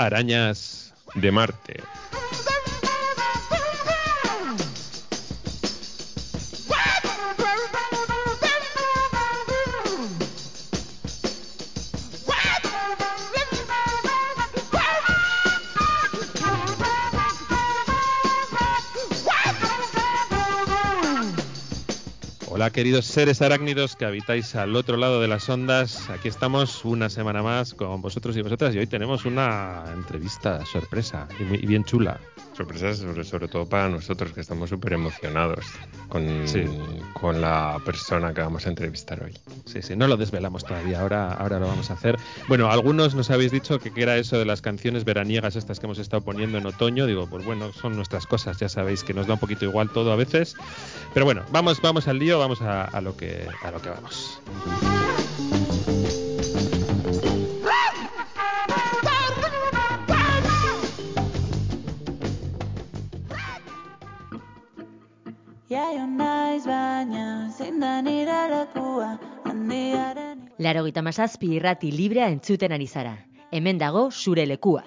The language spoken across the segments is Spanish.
Arañas de Marte. Hola queridos seres arácnidos que habitáis al otro lado de las ondas, aquí estamos una semana más con vosotros y vosotras y hoy tenemos una entrevista sorpresa y bien chula. Sorpresa sobre todo para nosotros, que estamos súper emocionados con la persona que vamos a entrevistar hoy. Sí, no lo desvelamos todavía, ahora lo vamos a hacer. Bueno, algunos nos habéis dicho que era eso de las canciones veraniegas estas que hemos estado poniendo en otoño. Digo, pues bueno, son nuestras cosas, ya sabéis que nos da un poquito igual todo a veces. Pero bueno, vamos al lío, vamos a lo que vamos. Laurogeita hamazazpi irrati librea entzuten ari zara. Hemen dago zure lekua.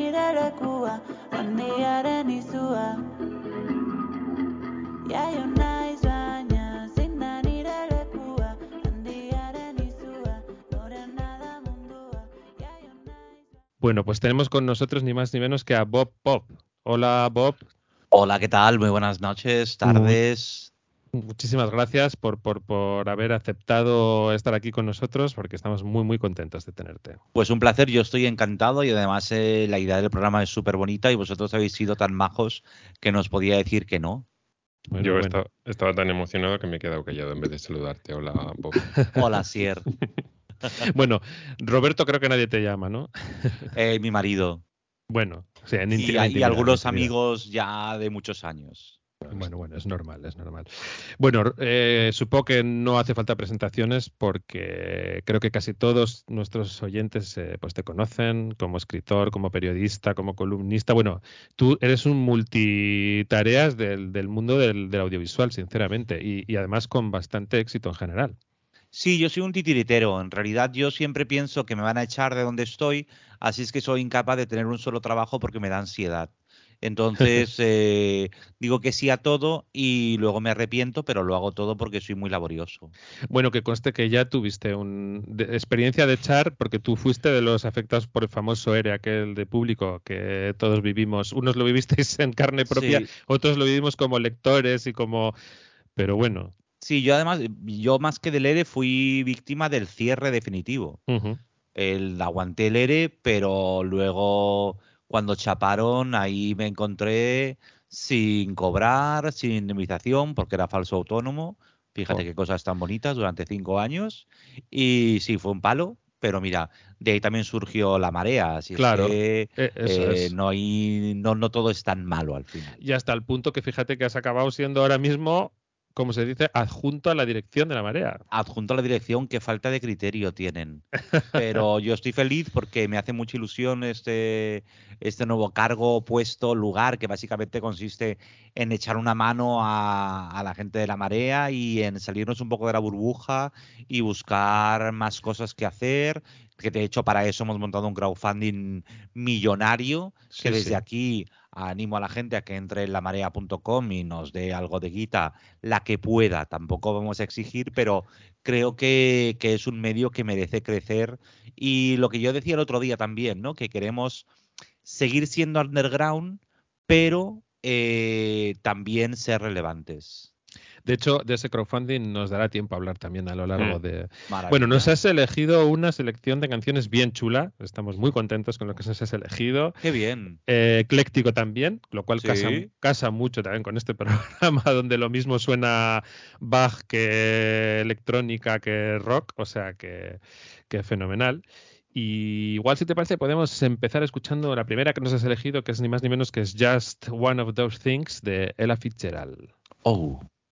Bueno, pues tenemos con nosotros ni más ni menos que a Bob Pop. Hola Bob. Hola, ¿qué tal? Muy buenas noches, tardes. Muchísimas gracias por haber aceptado estar aquí con nosotros, porque estamos muy contentos de tenerte. Pues un placer, yo estoy encantado y además la idea del programa es súper bonita y vosotros habéis sido tan majos que no os podía decir que no. Bueno. Estaba tan emocionado que me he quedado callado en vez de saludarte. Hola, Bob. Hola, Sier. Bueno, Roberto creo que nadie te llama, ¿no? Mi marido. Bueno, o sea, y algunos amigos ya de muchos años. Bueno, es normal. Bueno, supongo que no hace falta presentaciones porque creo que casi todos nuestros oyentes pues te conocen como escritor, como periodista, como columnista. Bueno, tú eres un multitareas del mundo del audiovisual, sinceramente, y además con bastante éxito en general. Sí, yo soy un titiritero. En realidad yo siempre pienso que me van a echar de donde estoy, así es que soy incapaz de tener un solo trabajo porque me da ansiedad. Entonces digo que sí a todo y luego me arrepiento, pero lo hago todo porque soy muy laborioso. Bueno, que conste que ya tuviste experiencia de echar, porque tú fuiste de los afectados por el famoso ERE, aquel de público que todos vivimos. Unos lo vivisteis en carne propia, Sí. otros lo vivimos como lectores y como... Pero bueno. Sí, yo más que del ERE fui víctima del cierre definitivo. Uh-huh. Aguanté el ERE, pero luego cuando chaparon ahí me encontré sin cobrar, sin indemnización, porque era falso autónomo. Fíjate qué cosas tan bonitas durante 5 años. Y sí, fue un palo, pero mira, de ahí también surgió la marea. Así claro, es que eso es. no todo es tan malo al final. Y hasta el punto que fíjate que has acabado siendo ahora mismo, como se dice, adjunto a la dirección de la marea. Adjunto a la dirección, qué falta de criterio tienen. Pero yo estoy feliz porque me hace mucha ilusión este nuevo cargo, puesto, lugar, que básicamente consiste en echar una mano a la gente de la marea y en salirnos un poco de la burbuja y buscar más cosas que hacer. Que de hecho para eso hemos montado un crowdfunding millonario, que desde aquí animo a la gente a que entre en lamarea.com y nos dé algo de guita, la que pueda. Tampoco vamos a exigir, pero creo que es un medio que merece crecer. Y lo que yo decía el otro día también, ¿no? Que queremos seguir siendo underground, pero también ser relevantes. De hecho, de ese crowdfunding nos dará tiempo a hablar también a lo largo de... Maravilla. Bueno, nos has elegido una selección de canciones bien chula. Estamos muy contentos con lo que nos has elegido. ¡Qué bien! Ecléctico también, lo cual Sí. casa mucho también con este programa, donde lo mismo suena Bach que electrónica que rock, o sea que fenomenal. Y igual, si te parece, podemos empezar escuchando la primera que nos has elegido, que es ni más ni menos que es Just One of Those Things, de Ella Fitzgerald. Oh.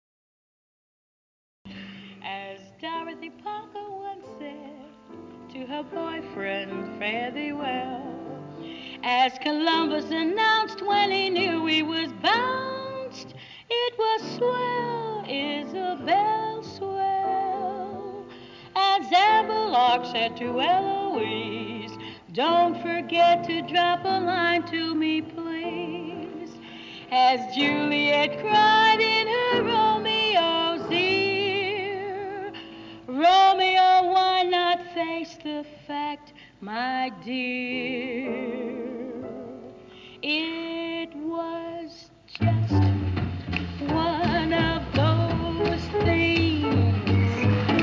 As Dorothy Parker once said to her boyfriend, fare thee well. As Columbus announced when he knew he was bounced, it was swell, Isabel, swell. As Abelard said to Eloise, Don't forget to drop a line to me, please, as Juliet cried in her Romeo's ear. Romeo, why not face the fact, my dear? It was just one of those things,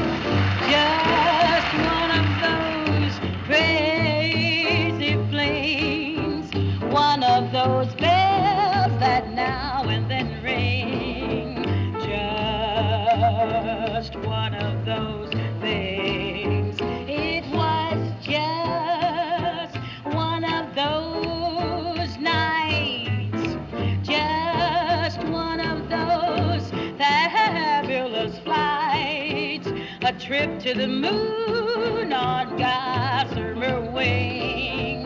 just one of those crazy flings, one of those bells that now and then ring, just one of those things. It was just one of those nights, just one of those fabulous flights, a trip to the moon on gossamer wing,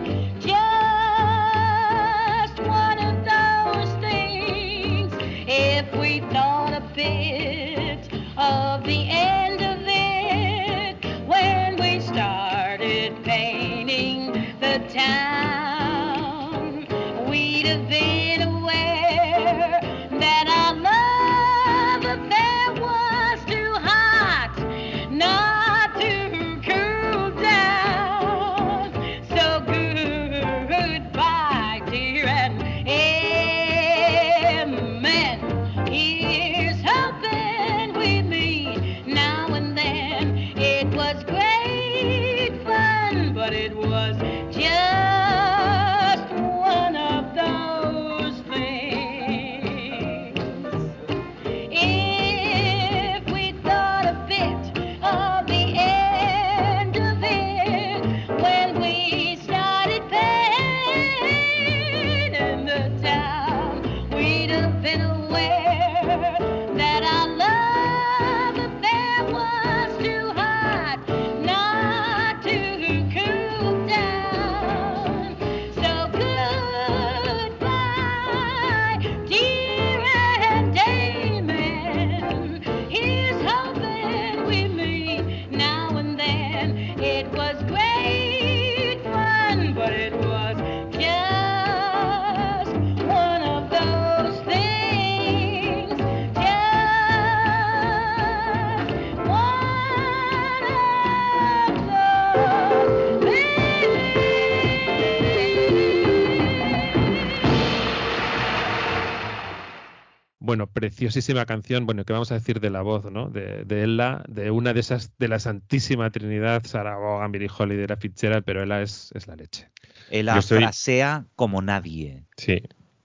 just one of those things. If we thought a bit of the end of it when we started painting the town, we'd have been aware that our love affair was too hot not to cool down. So goodbye, dear, and amen. Here's hoping we meet now and then. It was great fun, but it was just one of those things. If we thought a bit of the end of it when we started painting the town, we'd have been aware that our love affair was too hot not to cool down. So goodbye, dear, and amen. Here's hoping we meet now and then. It was great fun, but it was just one of those things, just one of those Bueno, preciosísima canción. Bueno, ¿qué vamos a decir de la voz, ¿no? De Ella, de una de esas, de la Santísima Trinidad, Sarah Vaughan, Billie Holiday, Ella Fitzgerald, pero Ella es la leche. Él Yo soy- frasea como nadie. Sí.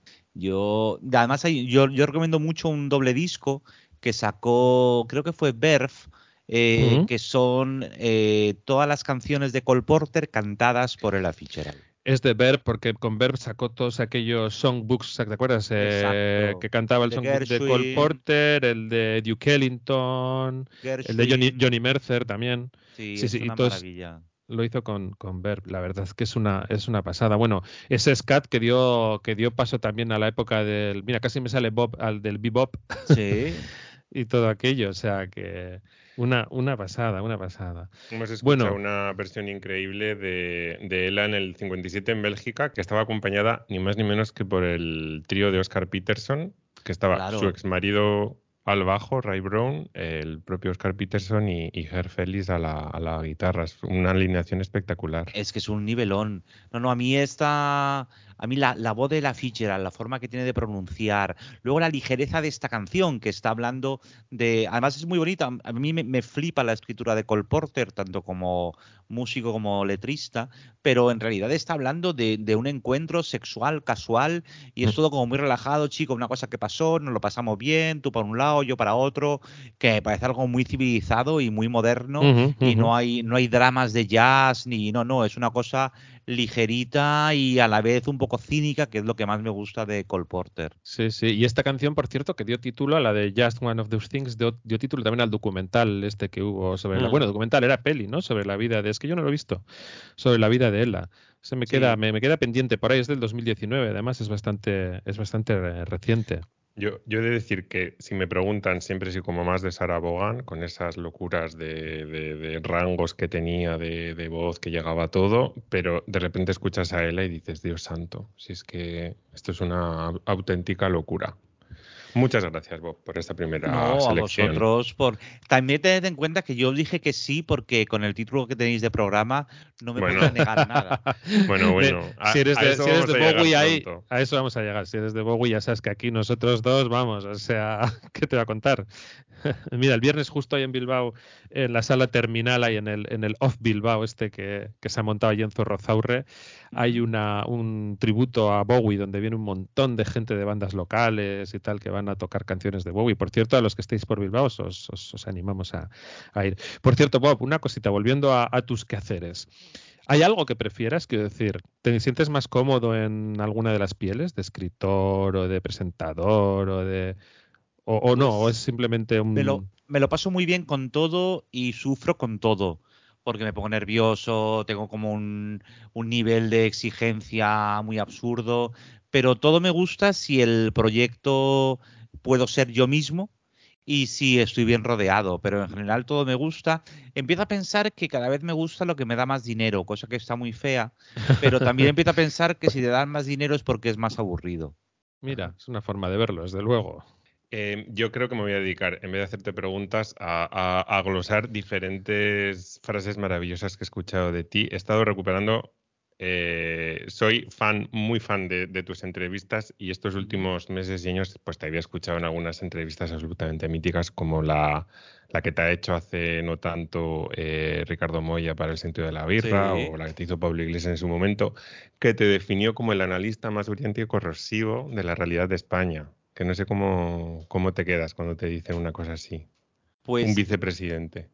Además, yo recomiendo mucho un doble disco que sacó, creo que fue Verve, Ujú. que son todas las canciones de Cole Porter cantadas por Ella Fitzgerald. Es de Verve, porque con Verve sacó todos aquellos songbooks, ¿te acuerdas? Exacto. Que cantaba el De songbook de Cole Gershwin, Porter, el de Duke Ellington, el de Gershwin. Johnny Mercer también. Sí, Sí, es sí, y una todo maravilla. lo hizo con Verve. La verdad es que es una pasada. Bueno, ese scat que dio paso también a la época del, mira, casi me sale Bob, al del bebop Sí. y todo aquello. O sea que una pasada, una pasada. Hemos escuchado Bueno, una versión increíble de Ella en el 57 en Bélgica, que estaba acompañada ni más ni menos que por el trío de Oscar Peterson, que estaba Claro. su exmarido al bajo, Ray Brown, el propio Oscar Peterson y Ger Felix a la guitarra. Es una alineación espectacular. Es que es un nivelón. No, a mí la voz de la Fitzgerald, la forma que tiene de pronunciar, luego la ligereza de esta canción que está hablando de, además es muy bonita. A mí me flipa la escritura de Cole Porter, tanto como músico como letrista, pero en realidad está hablando de un encuentro sexual casual y es todo como muy relajado, chico, una cosa que pasó, nos lo pasamos bien, tú para un lado, yo para otro, que me parece algo muy civilizado y muy moderno. ujú, Y ujú. no hay dramas de jazz ni no, es una cosa ligerita y a la vez un poco cínica, que es lo que más me gusta de Cole Porter. Sí, sí. Y esta canción, por cierto, que dio título a la de Just One of Those Things, dio título también al documental este que hubo sobre la... Bueno, documental, era peli, ¿no? Sobre la vida de... Es que yo no lo he visto. Sobre la vida de Ella. Sí. Me queda pendiente por ahí, es del 2019, además es bastante reciente. Yo he de decir que si me preguntan, siempre soy como más de Sarah Vaughan, con esas locuras de rangos que tenía, de voz, que llegaba a todo, pero de repente escuchas a Ella y dices, Dios santo, si es que esto es una auténtica locura. Muchas gracias, Bob, por esta primera No, a selección. vosotros por... También tened en cuenta que yo dije que sí porque con el título que tenéis de programa no me podía Bueno, negar nada. bueno, Si eres a eso si eres vamos de a llegar Bowie, ahí, pronto. a eso vamos a llegar. Si eres de Bowie, ya sabes que aquí nosotros dos vamos, o sea, ¿qué te va a contar? Mira, el viernes justo ahí en Bilbao, en la sala terminal, ahí en el Off Bilbao que se ha montado allí en Zorrozaurre, hay un tributo a Bowie donde viene un montón de gente de bandas locales y tal que van a tocar canciones de Bowie. Por cierto, a los que estéis por Bilbao os animamos a ir. Por cierto, Bob, una cosita, volviendo a tus quehaceres. ¿Hay algo que prefieras? Quiero decir, ¿te sientes más cómodo en alguna de las pieles, de escritor o de presentador o no? ¿O es Pues simplemente un... me lo paso muy bien con todo y sufro con todo, porque me pongo nervioso, tengo como un nivel de exigencia muy absurdo, pero todo me gusta si el proyecto puedo ser yo mismo y si estoy bien rodeado, pero en general todo me gusta. Empiezo a pensar que cada vez me gusta lo que me da más dinero, cosa que está muy fea, pero también empiezo a pensar que si te dan más dinero es porque es más aburrido. Mira, es una forma de verlo, desde luego. Yo creo que me voy a dedicar, en vez de hacerte preguntas, a glosar diferentes frases maravillosas que he escuchado de ti. He estado recuperando, soy fan, muy fan de tus entrevistas, y estos últimos meses y años pues te había escuchado en algunas entrevistas absolutamente míticas, como la que te ha hecho hace no tanto Ricardo Moya para El sentido de la birra, Sí. o la que te hizo Pablo Iglesias en su momento, que te definió como el analista más brillante y corrosivo de la realidad de España. Que no sé cómo te quedas cuando te dicen una cosa así. Un Pues vicepresidente.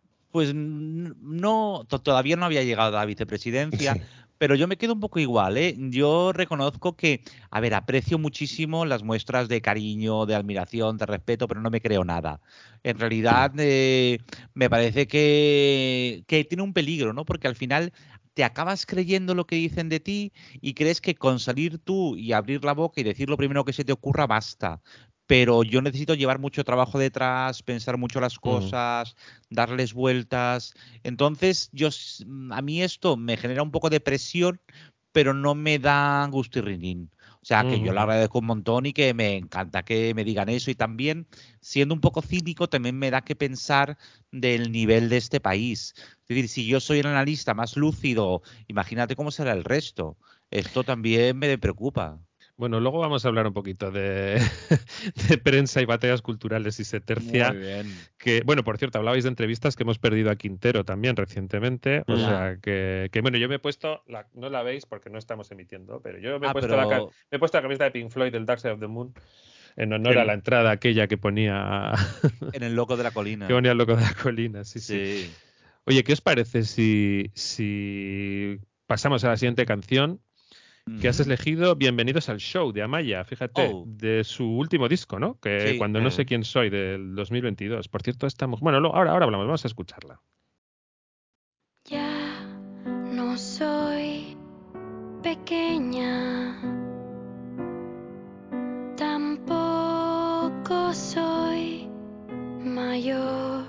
No, todavía no había llegado a la vicepresidencia, Sí. pero yo me quedo un poco igual, ¿eh? Yo reconozco que, a ver, aprecio muchísimo las muestras de cariño, de admiración, de respeto, pero no me creo nada. En realidad, me parece que tiene un peligro, ¿no? Porque al final te acabas creyendo lo que dicen de ti y crees que con salir tú y abrir la boca y decir lo primero que se te ocurra basta. Pero yo necesito llevar mucho trabajo detrás, pensar mucho las Mm, cosas, darles vueltas. Entonces, a mí esto me genera un poco de presión, pero no me da gustirrinín. O sea, que yo le mm. agradezco un montón y que me encanta que me digan eso. Y también, siendo un poco cínico, también me da que pensar del nivel de este país. Es decir, si yo soy el analista más lúcido, imagínate cómo será el resto. Esto también me preocupa. Bueno, luego vamos a hablar un poquito de, de prensa y batallas culturales y se Muy tercia. bien. Que, bueno, por cierto, hablabais de entrevistas que hemos perdido a Quintero también recientemente. O Mm. Ya. sea que bueno, yo me he puesto, no la veis porque no estamos emitiendo, pero yo me he Ah, puesto pero me he puesto la camiseta de Pink Floyd del Dark Side of the Moon en honor a la Que entrada aquella que ponía en el loco de la que colina. ponía el loco de la colina, sí, sí. Sí. Oye, ¿qué os parece si pasamos a la siguiente canción que has Ujú. elegido? Bienvenidos al show de Amaya, fíjate, Oh, de su último disco, ¿no? Que sí. cuando no sé quién soy, del 2022. Por cierto, estamos... Bueno, ahora hablamos, vamos a escucharla. Ya no soy pequeña, tampoco soy mayor.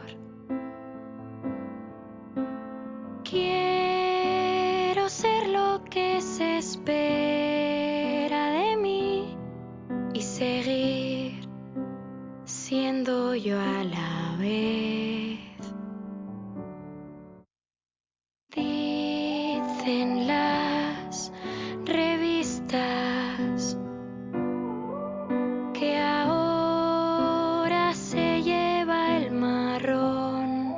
Quiero ser lo que se espera de mí y seguir siendo yo a la vez. Dicen las revistas que ahora se lleva el marrón,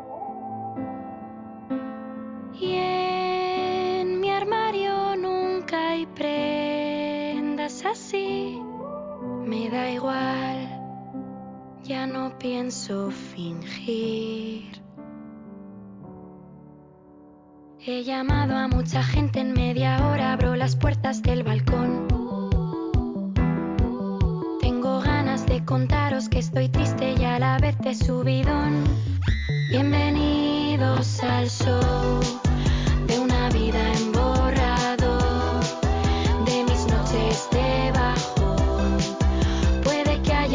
y en mi armario nunca hay prendas así. Me da igual, ya no pienso fingir. He llamado a mucha gente en media hora, abro las puertas del balcón. Tengo ganas de contaros que estoy triste y a la vez de subidón. Bienvenidos al show de una vida en borrador, de mis noches de bajón. Puede que haya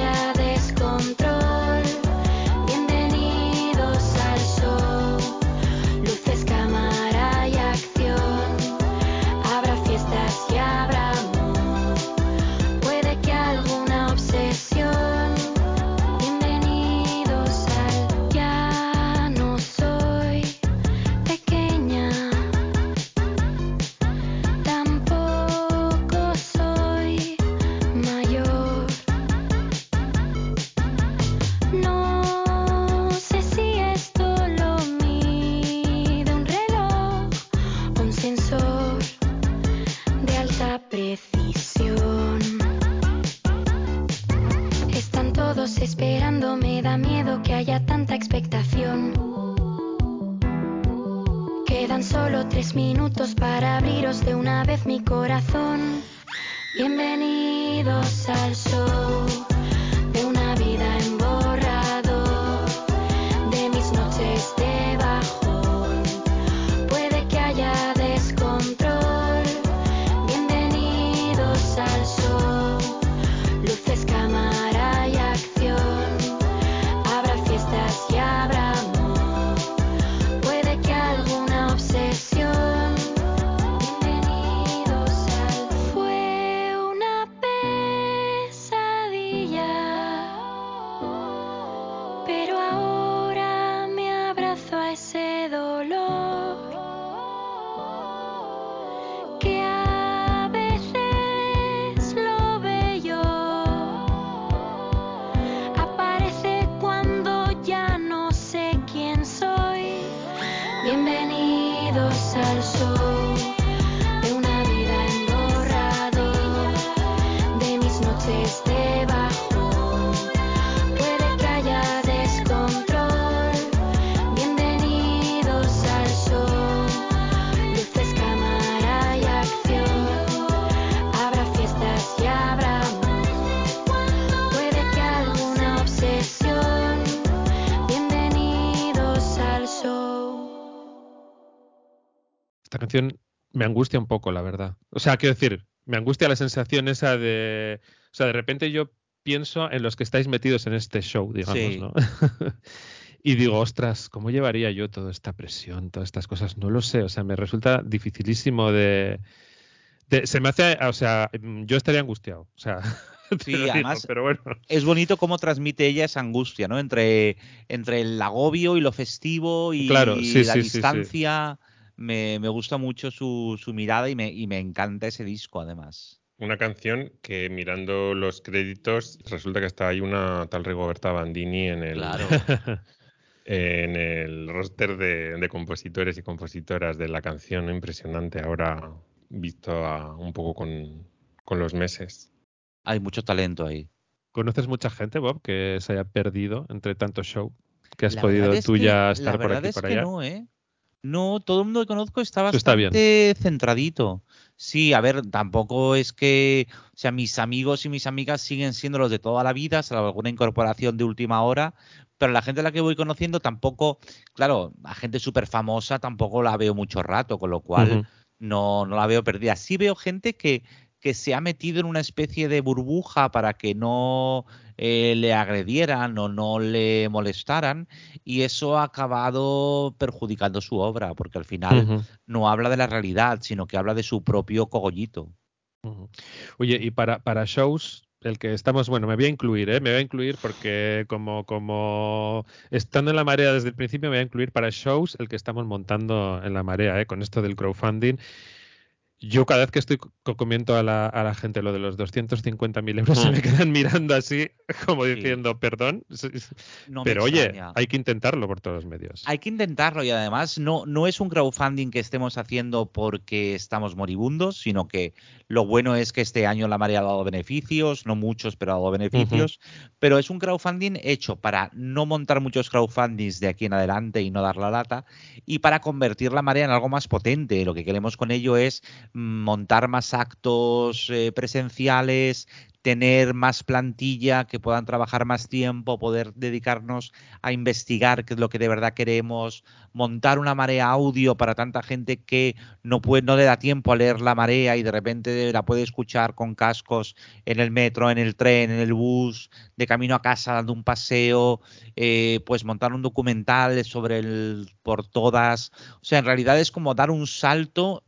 raro que haya tanta expectación. Quedan solo 3 minutos para abriros de una vez mi corazón. Bienvenidos al show de una vida en borrador, de mis noches de bajón. Puede que haya descontrol. Bienvenidos al show. Luces, cámara y acción. Habrá fiestas y habrá amor. Puede que alguna obsesión. Bienvenidos al... Fue una pesadilla, pero ahora me abrazo a ese dolor que a veces lo bello aparece cuando ya no sé quién soy. Bienvenidos al show de una vida en borrador, de mis noches de bajón. Puede que haya descontrol. Bienvenidos al show. Luces, cámara y acción. Habrá fiestas y habrá amor. Puede que alguna obsesión. Bienvenidos al show. Esta canción me angustia un poco, la verdad. O sea, quiero decir, me angustia la sensación esa de... O sea, de repente yo pienso en los que estáis metidos en este show, digamos, Sí. ¿no? Y digo, ostras, ¿cómo llevaría yo toda esta presión, todas estas cosas? No lo sé, o sea, me resulta dificilísimo se me hace, o sea, yo estaría angustiado, o sea, te Sí, lo digo, además pero bueno. es bonito cómo transmite ella esa angustia, ¿no? Entre el agobio y lo festivo Claro, sí, y la sí, sí, sí. distancia. Me gusta mucho su mirada y me encanta ese disco, además. Una canción que mirando los créditos resulta que está ahí una tal Rigoberta Bandini Claro. en el roster de compositores y compositoras de la canción. Impresionante ahora visto un poco con los meses. Hay mucho talento ahí. ¿Conoces mucha gente, Bob, que se haya perdido entre tanto show? Que has La verdad podido es tú que, ya la estar por verdad aquí y es por que allá. no, ¿eh? No, todo el mundo que conozco está Eso está bien. bastante centradito. Sí, a ver, tampoco es que, o sea, mis amigos y mis amigas siguen siendo los de toda la vida, salvo alguna incorporación de última hora, pero la gente a la que voy conociendo tampoco, claro, la gente súper famosa tampoco la veo mucho rato, con lo cual Ujú. no la veo perdida. Sí veo gente que se ha metido en una especie de burbuja para que no le agredieran o no le molestaran, y eso ha acabado perjudicando su obra, porque al final Ujú. no habla de la realidad, sino que habla de su propio cogollito. Ujú. Oye, y para shows, el que estamos, bueno, me voy a incluir, ¿eh? Me voy a incluir porque como estando en la marea desde el principio, me voy a incluir para shows el que estamos montando en la marea, ¿eh? Con esto del crowdfunding. Yo cada vez que estoy comento a la gente lo de los 250.000 euros se me quedan mirando así como Sí, diciendo, perdón, no me pero oye, extraña. hay que intentarlo por todos los medios. Hay que intentarlo, y además no es un crowdfunding que estemos haciendo porque estamos moribundos, sino que lo bueno es que este año la marea ha dado beneficios, no muchos, pero ha dado Ujú, beneficios. Pero es un crowdfunding hecho para no montar muchos crowdfundings de aquí en adelante y no dar la lata, y para convertir la marea en algo más potente. Lo que queremos con ello es montar más actos presenciales, tener más plantilla, que puedan trabajar más tiempo, poder dedicarnos a investigar qué es lo que de verdad queremos, montar una marea audio para tanta gente que no le da tiempo a leer la marea y de repente la puede escuchar con cascos en el metro, en el tren, en el bus, de camino a casa dando un paseo, pues montar un documental sobre el por todas. O sea, en realidad es como dar un salto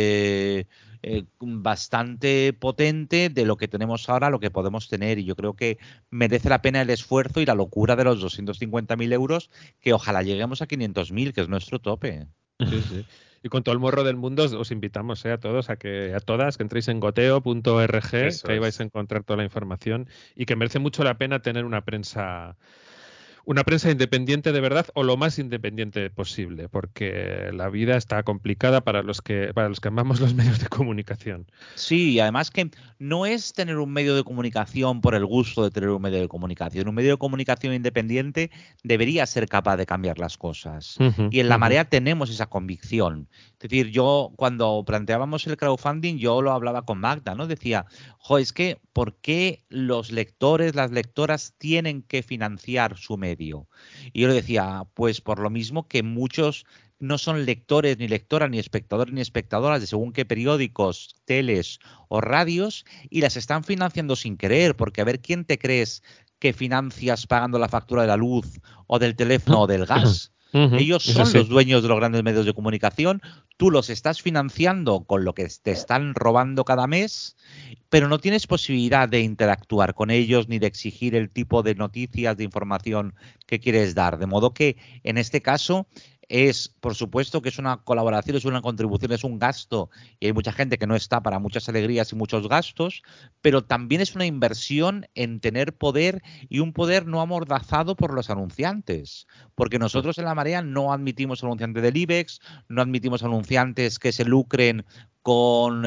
bastante potente de lo que tenemos ahora a lo que podemos tener, y yo creo que merece la pena el esfuerzo y la locura de los 250.000 euros, que ojalá lleguemos a 500.000, que es nuestro tope. sí, sí. Y con todo el morro del mundo os invitamos a todos, a todas, que entréis en goteo.org, que Eso ahí vais a es. encontrar toda la información y que merece mucho la pena tener una prensa una prensa independiente de verdad o lo más independiente posible, porque la vida está complicada para los que amamos los medios de comunicación. Sí, y además que no es tener un medio de comunicación por el gusto de tener un medio de comunicación. Un medio de comunicación independiente debería ser capaz de cambiar las cosas. Y en La Marea tenemos esa convicción. Es decir, yo cuando planteábamos el crowdfunding, yo lo hablaba con Magda, ¿no? Decía, es que ¿por qué los lectores, las lectoras tienen que financiar su medio? Y yo le decía, pues por lo mismo que muchos no son lectores, ni lectoras, ni espectadores, ni espectadoras de según qué periódicos, teles o radios, y las están financiando sin querer, porque a ver quién te crees que financias pagando la factura de la luz o del teléfono o del gas. Ellos son los dueños de los grandes medios de comunicación, tú los estás financiando con lo que te están robando cada mes, pero no tienes posibilidad de interactuar con ellos ni de exigir el tipo de noticias, de información que quieres dar. De modo que, en este caso, por supuesto que es una colaboración, es una contribución, es un gasto, y hay mucha gente que no está para muchas alegrías y muchos gastos, pero también es una inversión en tener poder, y un poder no amordazado por los anunciantes, porque nosotros en La Marea no admitimos anunciantes del IBEX, no admitimos anunciantes que se lucren con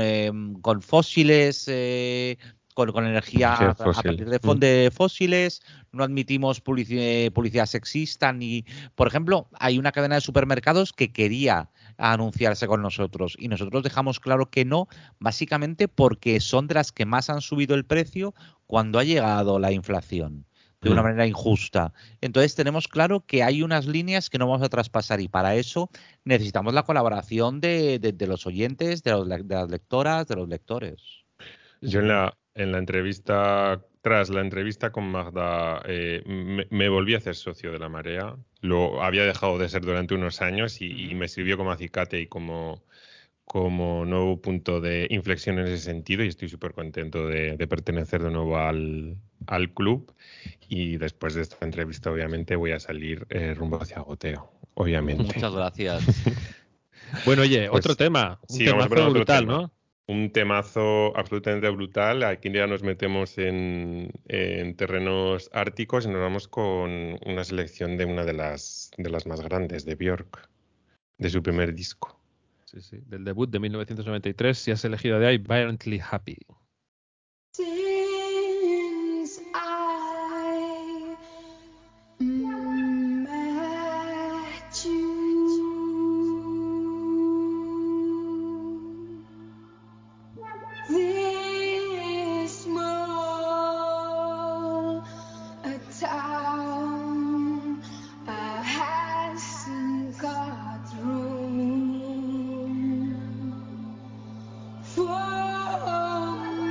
fósiles, con energía a partir de fósiles, no admitimos publicidad sexista, ni, por ejemplo, hay una cadena de supermercados que quería anunciarse con nosotros y nosotros dejamos claro que no, básicamente porque son de las que más han subido el precio cuando ha llegado la inflación de una manera injusta. Entonces tenemos claro que hay unas líneas que no vamos a traspasar y para eso necesitamos la colaboración de los oyentes, de las lectoras, de los lectores. Yo en la entrevista, tras la entrevista con Magda, me volví a hacer socio de La Marea. Lo había dejado de ser durante unos años y me sirvió como acicate y como nuevo punto de inflexión en ese sentido, y estoy súper contento de pertenecer de nuevo al club. Y después de esta entrevista, obviamente, voy a salir rumbo hacia Goteo, obviamente. Muchas gracias. Bueno, oye, Pues, otro tema, un sí, vamos a temazo poner otro brutal, tema. ¿no? Un temazo absolutamente brutal. Aquí ya nos metemos en terrenos árticos y nos vamos con una selección de una de las más grandes, de Björk, de su primer disco. Sí, sí, del debut de 1993, si has elegido de ahí Violently Happy. Since I met you, this small town hasn't got room for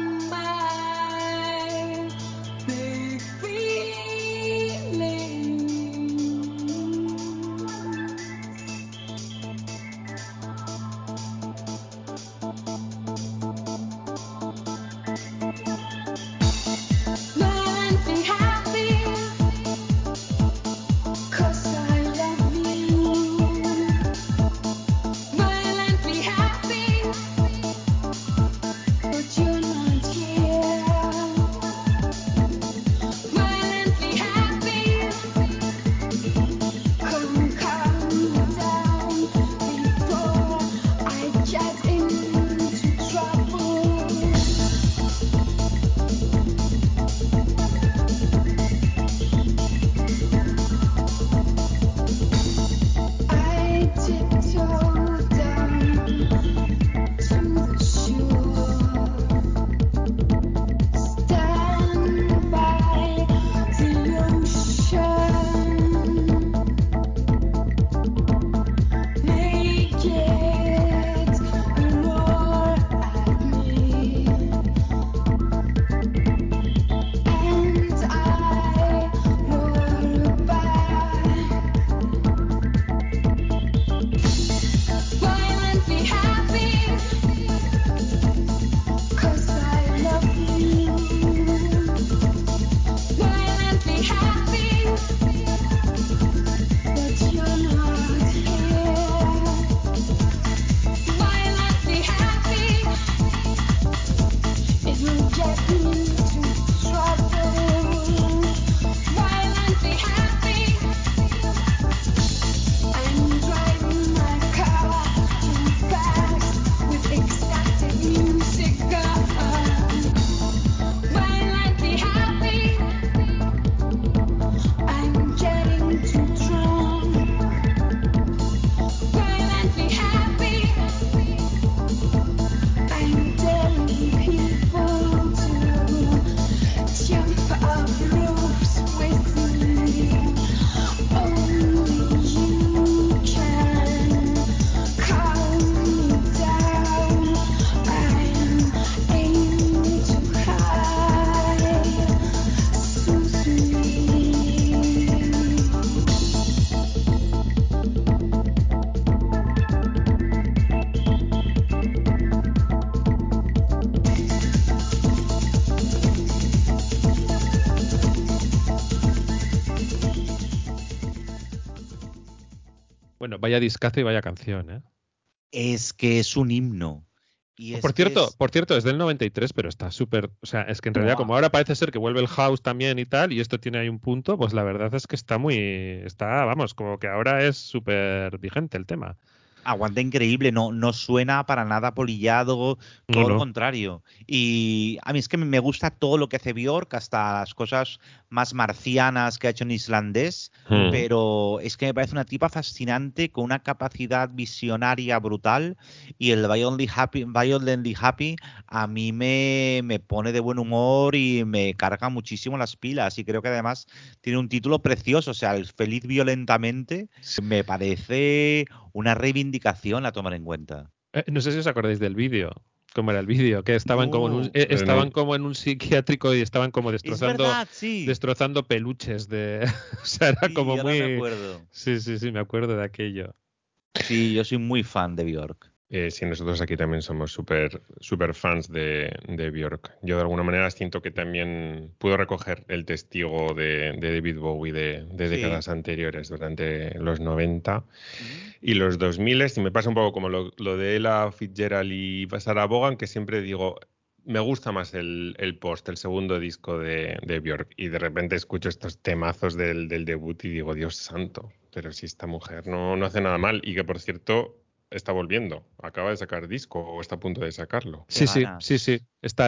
Bueno, vaya discazo y vaya canción, ¿eh? Es que es un himno. Y es Por que cierto, es del 93, pero está súper... O sea, es que en realidad, Buah. como ahora parece ser que vuelve el house también y tal, y esto tiene ahí un punto, pues la verdad es que vamos, como que ahora es súper vigente el tema. Aguanta increíble, no suena para nada polillado, No, todo lo no. contrario. Y a mí es que me gusta todo lo que hace Björk, hasta las cosas más marcianas que ha hecho en islandés, pero es que me parece una tipa fascinante con una capacidad visionaria brutal y el Violently Happy a mí me pone de buen humor y me carga muchísimo las pilas y creo que además tiene un título precioso, o sea, el Feliz Violentamente me parece una reivindicación a tomar en cuenta. No sé si os acordáis del vídeo. ¿Cómo era el vídeo? Que estaban como No, estaban no. como en un psiquiátrico y estaban como es verdad, sí. destrozando peluches de. O sea, era Sí, como ahora me muy. acuerdo. Sí, sí, sí, me acuerdo de aquello. Sí, yo soy muy fan de Björk. Sí, nosotros aquí también somos súper fans de Björk. Yo de alguna manera siento que también puedo recoger el testigo de David Bowie de Sí. décadas anteriores, durante los 90 Ujú. y los 2000, y me pasa un poco como lo de Ella Fitzgerald y Sarah Vaughan, que siempre digo, me gusta más el post, el segundo disco de Björk, y de repente escucho estos temazos del debut y digo, Dios santo, pero si esta mujer no hace nada mal, y que por cierto está volviendo, acaba de sacar disco o está a punto de sacarlo. Qué Sí, sí, sí, ganas. sí.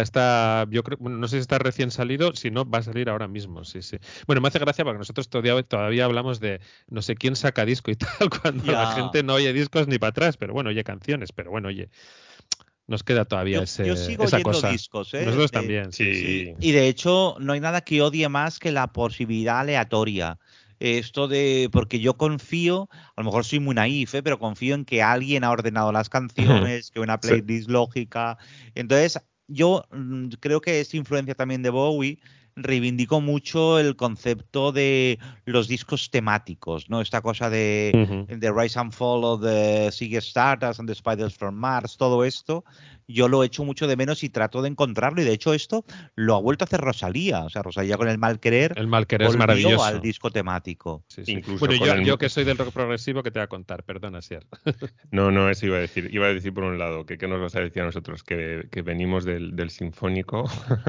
Yo creo, bueno, no sé si está recién salido, si no, va a salir ahora mismo, sí, sí. Bueno, me hace gracia porque nosotros todavía hablamos de no sé quién saca disco y tal, cuando la Ya. gente no oye discos ni para atrás, pero bueno, oye canciones, pero bueno, oye, nos queda todavía Yo sigo esa oyendo cosa. discos, ¿eh? Nosotros también, sí, sí. Sí. Sí, Y de hecho, no hay nada que odie más que la posibilidad aleatoria. Esto de, porque yo confío, a lo mejor soy muy naif, ¿eh? Pero confío en que alguien ha ordenado las canciones, que una sí. playlist lógica. Entonces, yo creo que es influencia también de Bowie. Reivindico mucho el concepto de los discos temáticos, ¿no? Esta cosa de Ujú. The Rise and Fall of the Ziggy Stardust and the Spiders from Mars, todo esto yo lo echo mucho de menos y trato de encontrarlo. Y de hecho, esto lo ha vuelto a hacer Rosalía. O sea, Rosalía con el mal querer El mal querer es volvió al maravilloso. disco temático. Sí, sí. Incluso Bueno, con yo que soy del rock progresivo, ¿qué te voy a contar? Perdona, Sier. No, eso iba a decir. Iba a decir por un lado que nos vas a decir a nosotros que venimos del sinfónico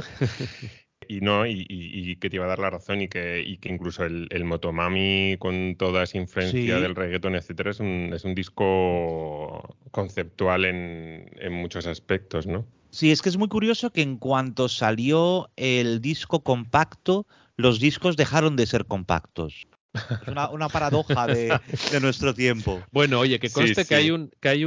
y no, y que te iba a dar la razón y que incluso el Motomami con toda esa influencia Sí, del reggaetón, etcétera, es un disco conceptual en muchos aspectos, ¿no? sí, es que es muy curioso que en cuanto salió el disco compacto, los discos dejaron de ser compactos. Es una paradoja de nuestro tiempo. Bueno, oye, que Sí, conste que sí.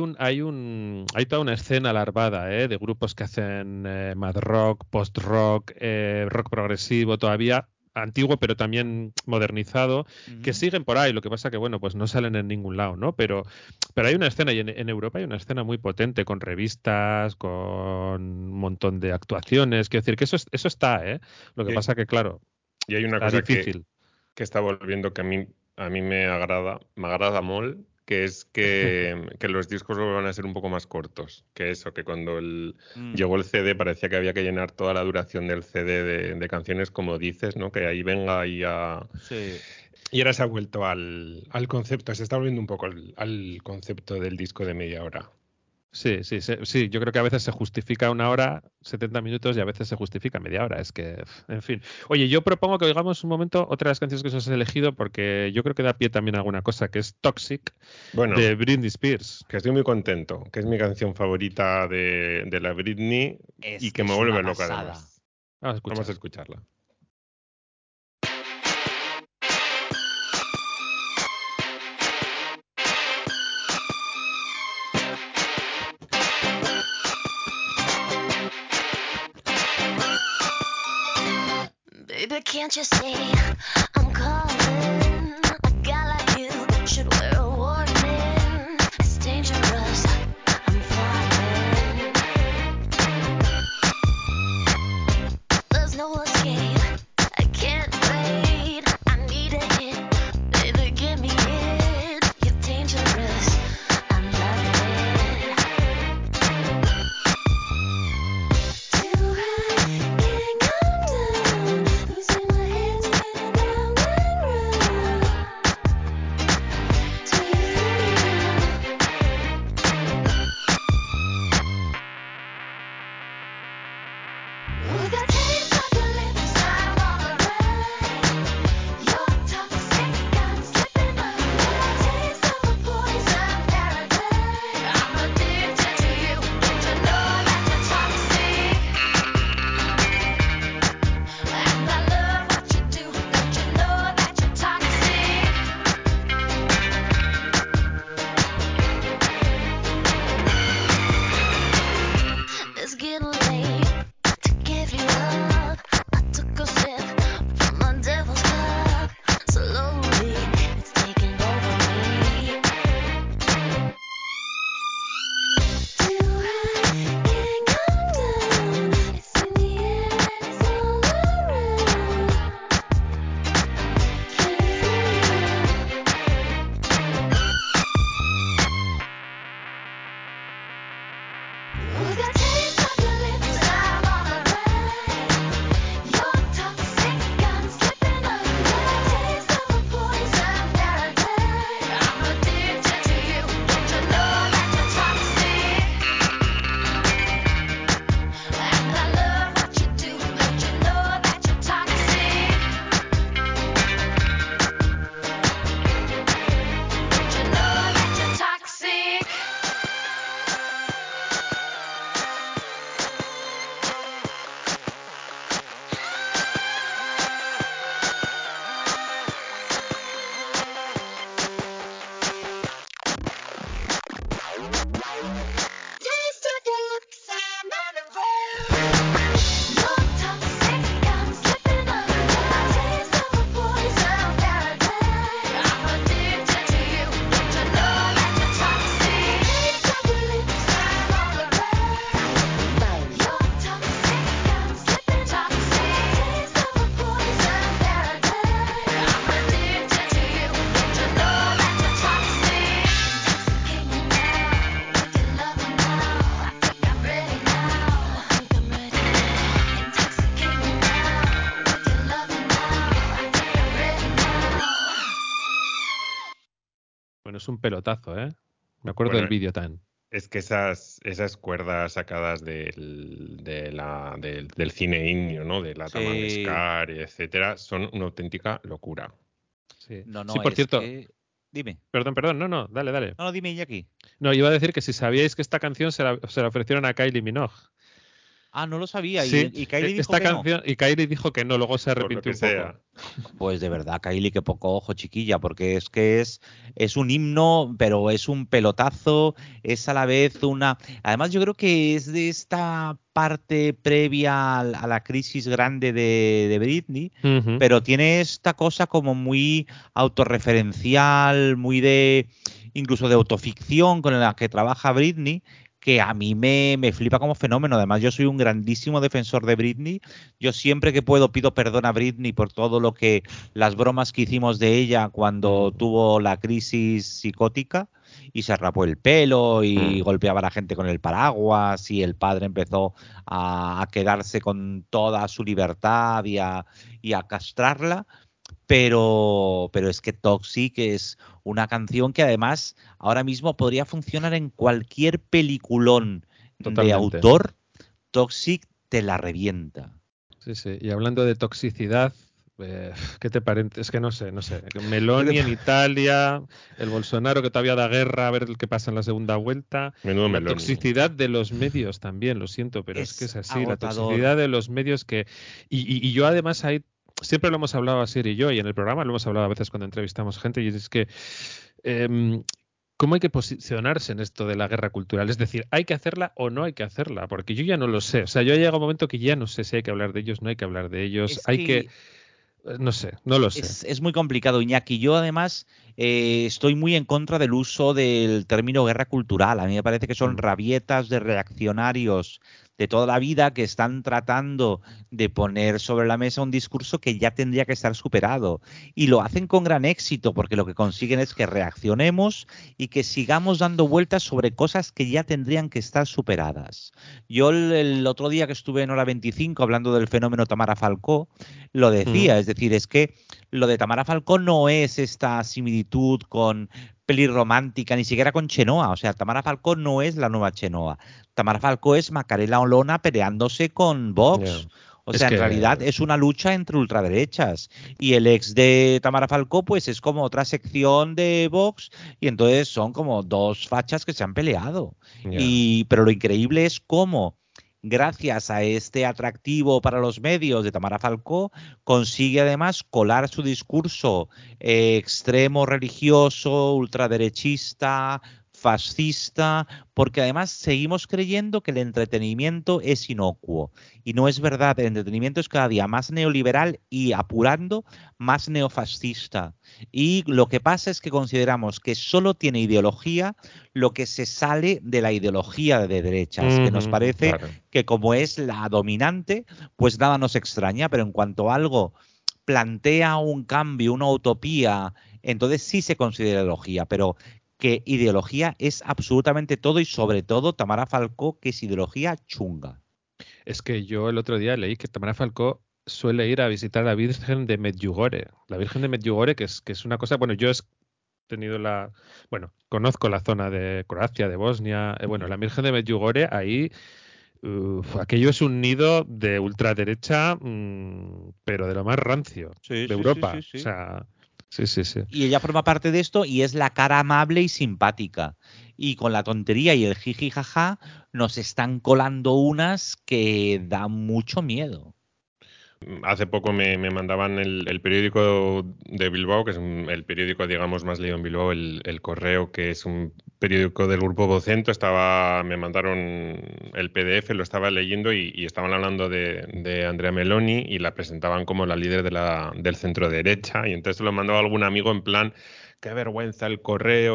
hay toda una escena larvada, de grupos que hacen mad rock, post rock, rock progresivo, todavía antiguo, pero también modernizado, que Ujú. siguen por ahí. Lo que pasa que, bueno, pues no salen en ningún lado, ¿no? Pero hay una escena, y en Europa hay una escena muy potente, con revistas, con un montón de actuaciones. Quiero decir que eso está, ¿eh? Lo que Y, pasa que, claro, y hay una está cosa que, difícil. que está volviendo que a mí me agrada mol, que es que los discos van a ser un poco más cortos. Que eso, que cuando Mm, llegó el CD parecía que había que llenar toda la duración del CD de canciones, como dices, ¿no? Que ahí venga sí. y ahora se ha vuelto al concepto, se está volviendo un poco al concepto del disco de media hora. Sí, sí, sí, yo creo que a veces se justifica una hora, 70 minutos, y a veces se justifica media hora. Es que, en fin. Oye, yo propongo que oigamos un momento otra de las canciones que os has elegido, porque yo creo que da pie también a alguna cosa, que es Toxic, Bueno, de Britney Spears. que estoy muy contento, que es mi canción favorita de la Britney y Es que que me es una vuelve loca pasada. además. Vamos a Vamos a escuchar. escucharla. Baby, can't you see I'm calling? A guy like you should wear a warning. It's dangerous. I'm falling. There's no escape. I can't wait. I need a hit. Baby, give me it. You're dangerous. I'm loving it. Too high, can't come down. Losing my head spinning round. Bueno, es un pelotazo, ¿eh? Me acuerdo Bueno, del vídeo tan. es que esas cuerdas sacadas del cine indio, ¿no? De Lata Sí. Mangeshkar, etcétera, son una auténtica locura. Sí. No, Sí, no, por es cierto, que... Dime. perdón, no, dale, dale. No, no, dime, Iñaki. No, iba a decir que si sabíais que esta canción se la ofrecieron a Kylie Minogue. Ah, no lo sabía. Sí, Y Kylie dijo esta que no. canción, y Kylie dijo que no, luego se Por lo arrepintió que un poco. sea. Pues de verdad, Kylie, que poco ojo, chiquilla, porque es un himno, pero es un pelotazo, es a la vez una... Además, yo creo que es de esta parte previa a la crisis grande de Britney, Ujú. pero tiene esta cosa como muy autorreferencial, muy de... incluso de autoficción con la que trabaja Britney, que a mí me flipa como fenómeno. Además, yo soy un grandísimo defensor de Britney. Yo siempre que puedo pido perdón a Britney por todo lo que las bromas que hicimos de ella cuando tuvo la crisis psicótica y se rapó el pelo y golpeaba a la gente con el paraguas y el padre empezó a quedarse con toda su libertad y a castrarla. Pero es que Toxic es una canción que además ahora mismo podría funcionar en cualquier peliculón de Totalmente. autor. Toxic te la revienta. Sí, sí. Y hablando de toxicidad, ¿qué te parece? Es que no sé. ¿Qué te Meloni en Italia, el Bolsonaro que todavía da guerra a ver qué pasa en la segunda vuelta, Menudo la Meloni. toxicidad de los medios también, lo siento, pero es que Es es así, la agotador. toxicidad de los medios que... Y yo además ahí, siempre lo hemos hablado así y yo, y en el programa lo hemos hablado a veces cuando entrevistamos gente, y es que... em, ¿Cómo hay que posicionarse en esto de la guerra cultural? Es decir, ¿hay que hacerla o no hay que hacerla? Porque yo ya no lo sé. O sea, yo he llegado a un momento que ya no sé si hay que hablar de ellos, no hay que hablar de ellos. Es Hay que... que No sé, no lo sé. es muy complicado, Iñaki. Yo además estoy muy en contra del uso del término guerra cultural. A mí me parece que son Mm. rabietas de reaccionarios de toda la vida que están tratando de poner sobre la mesa un discurso que ya tendría que estar superado. Y lo hacen con gran éxito porque lo que consiguen es que reaccionemos y que sigamos dando vueltas sobre cosas que ya tendrían que estar superadas. Yo el otro día que estuve en Hora 25 hablando del fenómeno Tamara Falcó, lo Mm. decía, es decir, es que lo de Tamara Falcó no es esta similitud con peli romántica, ni siquiera con Chenoa. O sea, Tamara Falcó no es la nueva Chenoa. Tamara Falcó es Macarena Olona peleándose con Ya. Vox. O Es sea, en que... realidad es una lucha entre ultraderechas. Y el ex de Tamara Falcó, pues es como otra sección de Vox. Y entonces son como dos fachas que se han peleado. Ya. Pero lo increíble es cómo, gracias a este atractivo para los medios de Tamara Falcó, consigue además colar su discurso extremo religioso, ultraderechista, fascista, porque además seguimos creyendo que el entretenimiento es inocuo. Y no es verdad, el entretenimiento es cada día más neoliberal y apurando más neofascista. Y lo que pasa es que consideramos que solo tiene ideología lo que se sale de la ideología de derechas, que nos Ujú, parece Claro. que como es la dominante, pues nada nos extraña, pero en cuanto algo plantea un cambio, una utopía, entonces sí se considera ideología, pero que ideología es absolutamente todo y sobre todo Tamara Falcó, que es ideología chunga. Es que yo el otro día leí que Tamara Falcó suele ir a visitar a la Virgen de Medjugorje. La Virgen de Medjugorje, que es una cosa... Bueno, yo he tenido la... Bueno, conozco la zona de Croacia, de Bosnia. Bueno, la Virgen de Medjugorje, ahí... aquello es un nido de ultraderecha, pero de lo más rancio Sí, de sí, sí, sí, Europa. O sí. sea, sí, sí, sí. Y ella forma parte de esto y es la cara amable y simpática. Y con la tontería y el jiji jaja nos están colando unas que dan mucho miedo. Hace poco me mandaban el periódico de Bilbao, que es el periódico, digamos, más leído en Bilbao, el Correo, que es un periódico del grupo Vocento. Me mandaron el PDF, lo estaba leyendo y estaban hablando de Andrea Meloni y la presentaban como la líder del centro derecha. Y entonces lo mandaba algún amigo en plan, qué vergüenza, el Correo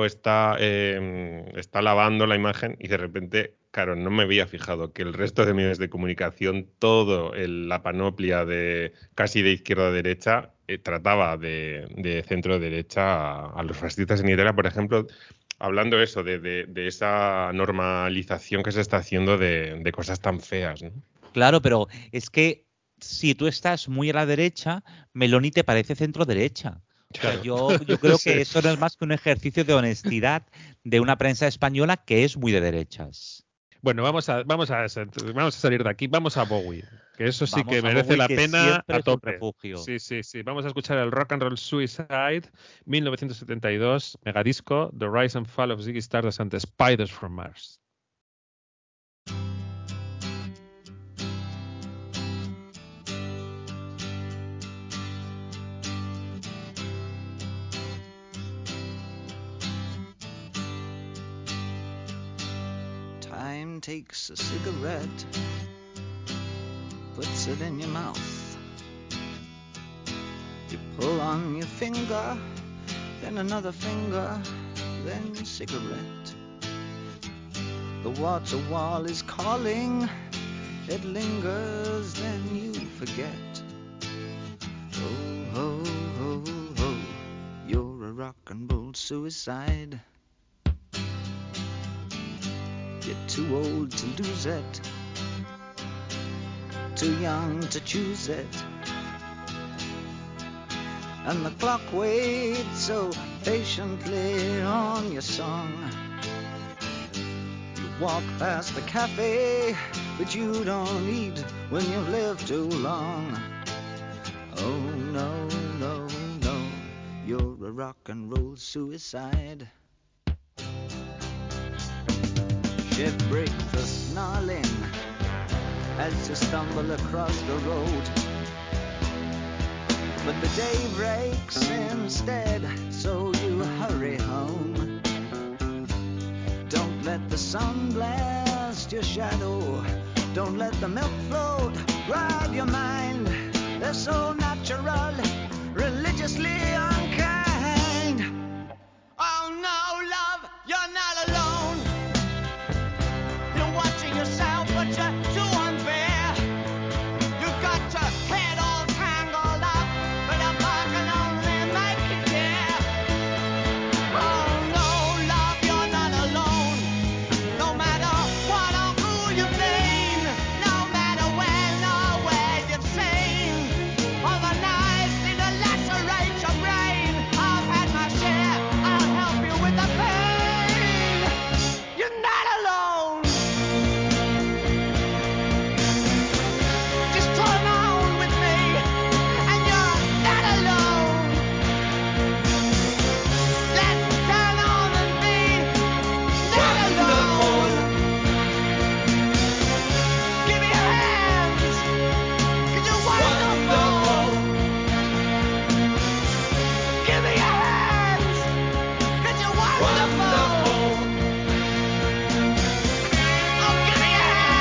está lavando la imagen y de repente... Claro, no me había fijado que el resto de medios de comunicación, la panoplia de casi de izquierda a derecha, trataba de centro derecha a los fascistas en Italia, por ejemplo, hablando eso, de esa normalización que se está haciendo de cosas tan feas, ¿no? Claro, pero es que si tú estás muy a la derecha, Meloni te parece centro derecha. O sea, yo creo que eso no es más que un ejercicio de honestidad de una prensa española que es muy de derechas. Bueno, vamos a salir de aquí. Vamos a Bowie, que eso sí Vamos que a merece Bowie, la que pena siempre a es un tope. refugio. Sí, sí, sí. Vamos a escuchar el Rock and Roll Suicide, 1972, megadisco, The Rise and Fall of Ziggy Stardust and the Spiders from Mars. Time takes a cigarette, puts it in your mouth. You pull on your finger, then another finger, then cigarette. The water wall is calling, it lingers, then you forget. Oh, ho, ho, ho, you're a rock and roll suicide. You're too old to lose it, too young to choose it. And the clock waits so patiently on your song. You walk past the cafe, but you don't eat when you've lived too long. Oh no, no, no, you're a rock and roll suicide. Shift breaks the snarling as you stumble across the road. But the day breaks instead, so you hurry home. Don't let the sun blast your shadow. Don't let the milk float rob your mind. They're so natural, religiously unkind. Oh no, love, you're not alone. You're watching yourself, but you're too unfair. You've got your head all tangled up, but a bar can only make you care. Oh no, love, you're not alone. No matter what or who you've been, no matter when or where you've seen, all the knives need to lacerate your brain. I've had my share, I'll help you with the pain. You're not alone. Just turn on with me, and you're not alone. Let's turn on and be not alone. Give me your hands, 'cause you're wonderful. Give me your hands, 'cause you're wonderful. Oh, give me your hands.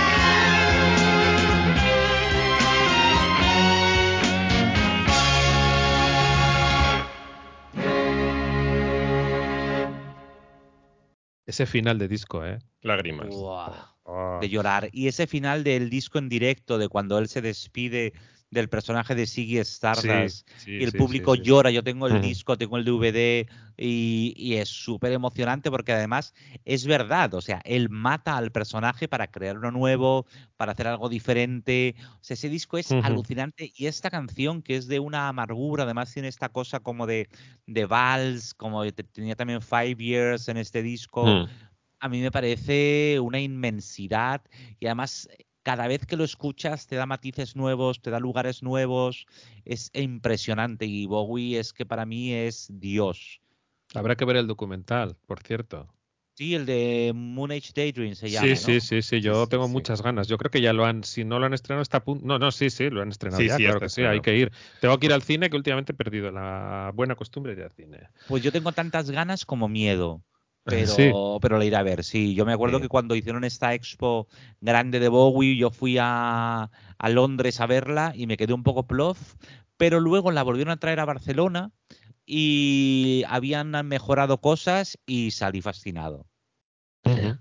Ese final de disco, ¿eh? Lágrimas. Buah, Oh. de llorar. Y ese final del disco en directo, de cuando él se despide del personaje de Ziggy Stardust Sí, y el sí, público sí, sí. llora. Yo tengo el Ujú. disco, tengo el DVD y es súper emocionante porque además es verdad. O sea, él mata al personaje para crear uno nuevo, para hacer algo diferente. O sea, ese disco es Ujú. alucinante y esta canción que es de una amargura, además tiene esta cosa como de vals, como tenía también 5 Years en este disco. Mm. A mí me parece una inmensidad y además cada vez que lo escuchas te da matices nuevos, te da lugares nuevos, es impresionante y Bowie es que para mí es Dios. Habrá que ver el documental, por cierto. Sí, el de Moon Age Daydream se Sí, llama, ¿no? sí, sí, sí, yo Sí, tengo sí. muchas ganas. Yo creo que ya lo han, si no lo han estrenado, está a punto. No, no, sí, sí, lo han estrenado Sí, ya, sí, claro está que sí, hay estrenado. que ir. Tengo que ir al cine, que últimamente he perdido la buena costumbre de ir al cine. Pues yo tengo tantas ganas como miedo. Sí. Pero la iré a ver, sí. Yo me acuerdo Sí. que cuando hicieron esta expo grande de Bowie, yo fui a Londres a verla y me quedé un poco plof, pero luego la volvieron a traer a Barcelona y habían mejorado cosas y salí fascinado. Ujú.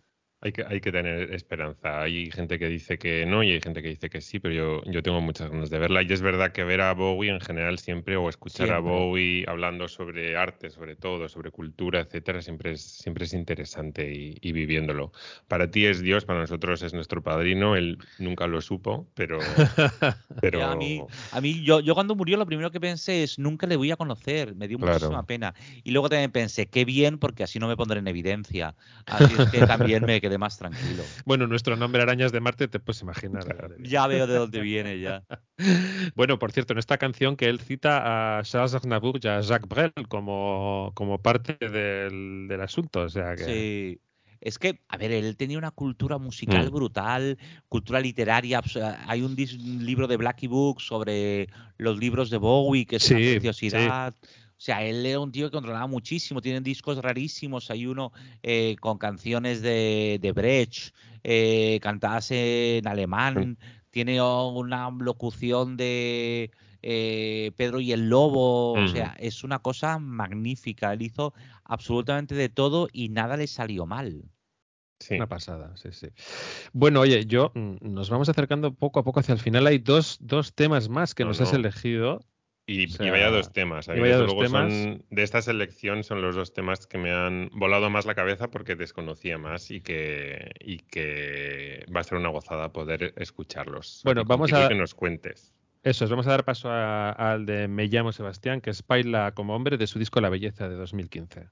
Hay que tener esperanza. Hay gente que dice que no y hay gente que dice que sí, pero yo tengo muchas ganas de verla. Y es verdad que ver a Bowie en general siempre, o escuchar a Siempre. Bowie hablando sobre arte, sobre todo, sobre cultura, etcétera, siempre es interesante y viviéndolo. Para ti es Dios, para nosotros es nuestro padrino. Él nunca lo supo, pero Ya, a mí yo cuando murió lo primero que pensé es nunca le voy a conocer, me dio muchísima claro. pena. Y luego también pensé, qué bien, porque así no me pondré en evidencia. Así es que también me quedé más tranquilo. Bueno, nuestro nombre Arañas de Marte te puedes imaginar de Claro. dónde viene. Ya veo de dónde viene ya. Bueno, por cierto, en esta canción que él cita a Charles Aznavour y a Jacques Brel como parte del asunto, o sea que... Sí. Es que, a ver, él tenía una cultura musical Mm, brutal, cultura literaria. Hay un libro de Blackie Book sobre los libros de Bowie, que es una Sí, sí. preciosidad. O sea, él era un tío que controlaba muchísimo. Tienen discos rarísimos. Hay uno con canciones de Brecht, cantadas en mm, alemán. Tiene una locución de Pedro y el Lobo. O mm. sea, es una cosa magnífica. Él hizo absolutamente de todo y nada le salió mal. Una Sí. pasada, sí, sí. Bueno, oye, nos vamos acercando poco a poco hacia el final. Hay dos temas más que No, nos has no. elegido. O Y vaya dos sea, temas. A y mí, vaya desde dos luego, temas. de esta selección son los dos temas que me han volado más la cabeza porque desconocía más y que va a ser una gozada poder escucharlos Bueno, aquí contigo y que nos cuentes. vamos a dar paso al de Me llamo Sebastián, que es Baila como hombre de su disco La Belleza de 2015.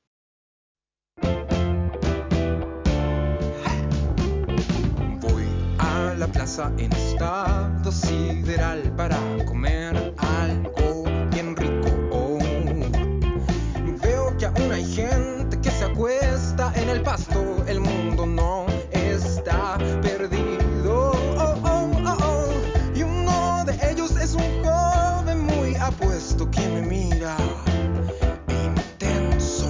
Voy a la plaza en estado sideral para comer algo bien rico. Oh. Veo que aún hay gente que se acuesta en el pasto. El mundo no está perdido. Oh, oh, oh, oh. Y uno de ellos es un joven muy apuesto que me mira intenso.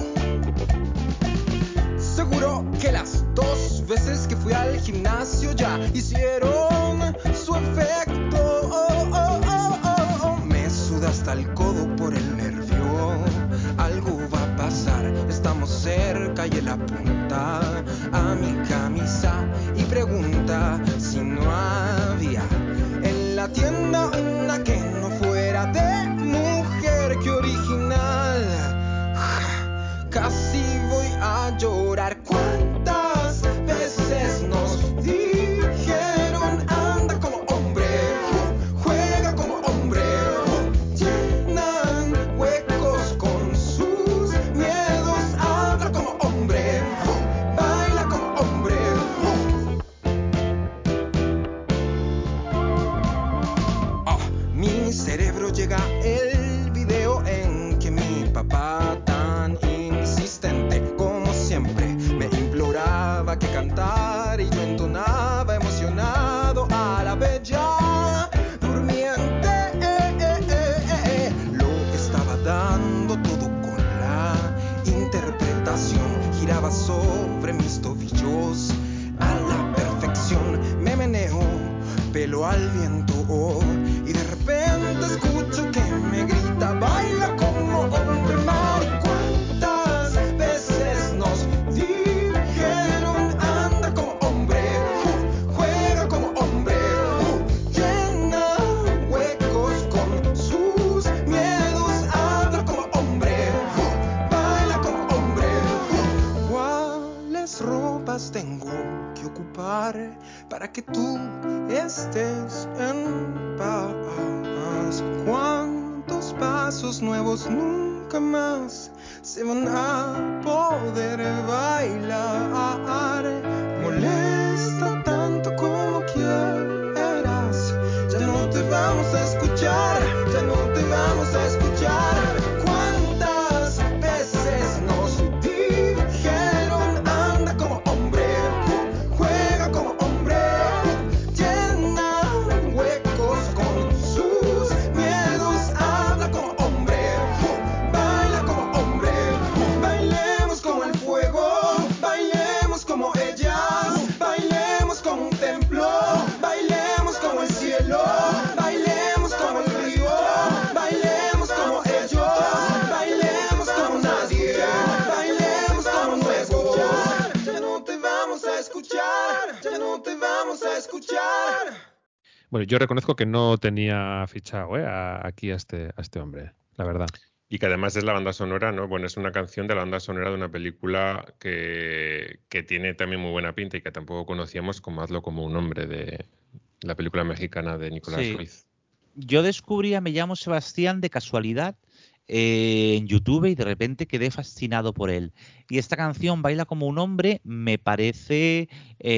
Seguro que las 2 veces que fui al gimnasio ya hicieron su efecto. Oh, oh, oh, oh, oh. Me suda hasta el codo por el nervio. Algo va a pasar, estamos cerca y él apunta a mi camisa y pregunta si no había en la tienda una que no fuera de mujer. Que original. Casi voy a llorar. ¿Cuántas veces nos dijeron anda como hombre, juega como hombre, llenan huecos con sus miedos, habla como hombre, baila como hombre. Mi cerebro llega el video en que mi papá tan insistente como siempre me imploraba que cantara y yo entonaba emocionado a la bella durmiente. Lo estaba dando todo con la interpretación, giraba sobre mis tobillos a la perfección, me meneo pelo al viento. Y de repente escucho que me grita baila como hombre. Mari, ¿cuántas veces nos dijeron anda como hombre, juega como hombre, llena huecos con sus miedos, habla como hombre, baila como hombre. ¿Cuáles ropas tengo que ocupar para que tú estés en paz? ¿Cuántos pasos nuevos nunca más se van a poder bailar? Molesta tanto como quieras, ya no te vamos a escuchar, ya no te vamos a escuchar. ¿Cuántas veces nos dijeron anda como hombre, juega como hombre, llena huecos con sus miedos, habla como hombre, baila como hombre, bailemos como el fuego, bailemos como ella. escuchar. Bueno, yo reconozco que no tenía fichado aquí a este hombre, la verdad. Y que además es la banda sonora, ¿no? Bueno, es una canción de la banda sonora de una película que tiene también muy buena pinta y que tampoco conocíamos como Hazlo como un hombre, de la película mexicana de Nicolás Sí. Ruiz. Yo descubrí a Me llamo Sebastián de casualidad en YouTube y de repente quedé fascinado por él. Y esta canción, Baila como un hombre, me parece